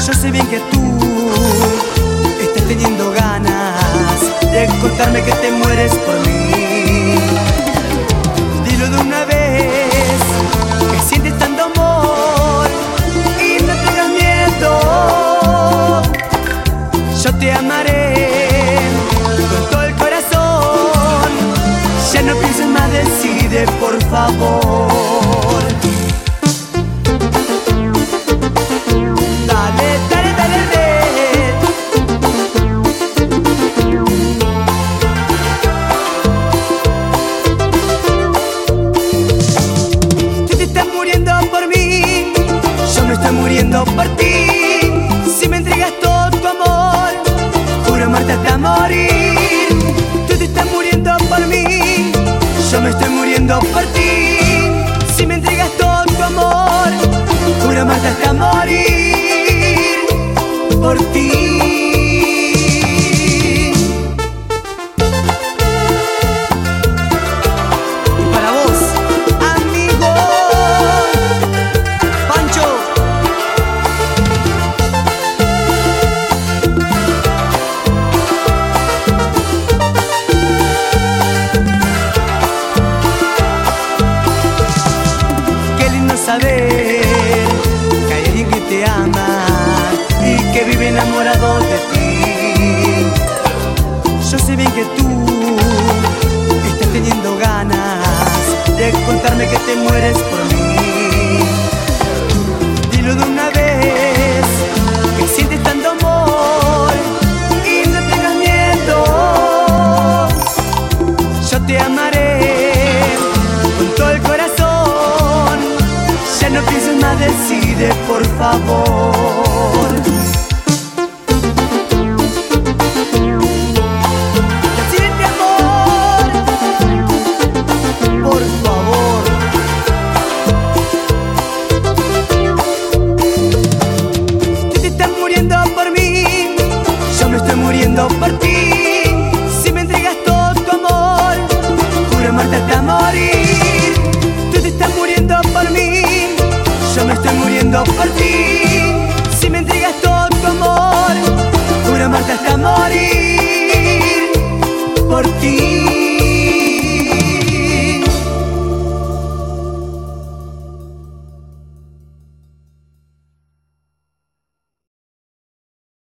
Yo sé bien que tú estás teniendo ganas de contarme que te mueres por mí. Dilo de una vez, que sientes tanto amor y no tengas miedo. Yo te amaré con todo el corazón. Ya no pienses más, decide por favor. Dale, dale, dale, dale. Tú te estás muriendo por mí, yo me estoy muriendo por ti. Si me entregas todo tu amor, juro amarte hasta morir. Tú te estás muriendo por mí, yo me estoy muriendo por ti. Si me entregas todo tu amor, juro amarte hasta morir por ti. Y para vos, amigo Pancho. Qué lindo saber que hay alguien que te ama y que vive enamorado de ti. Yo sé bien que tú estás teniendo ganas de contarme que te mueres por mí.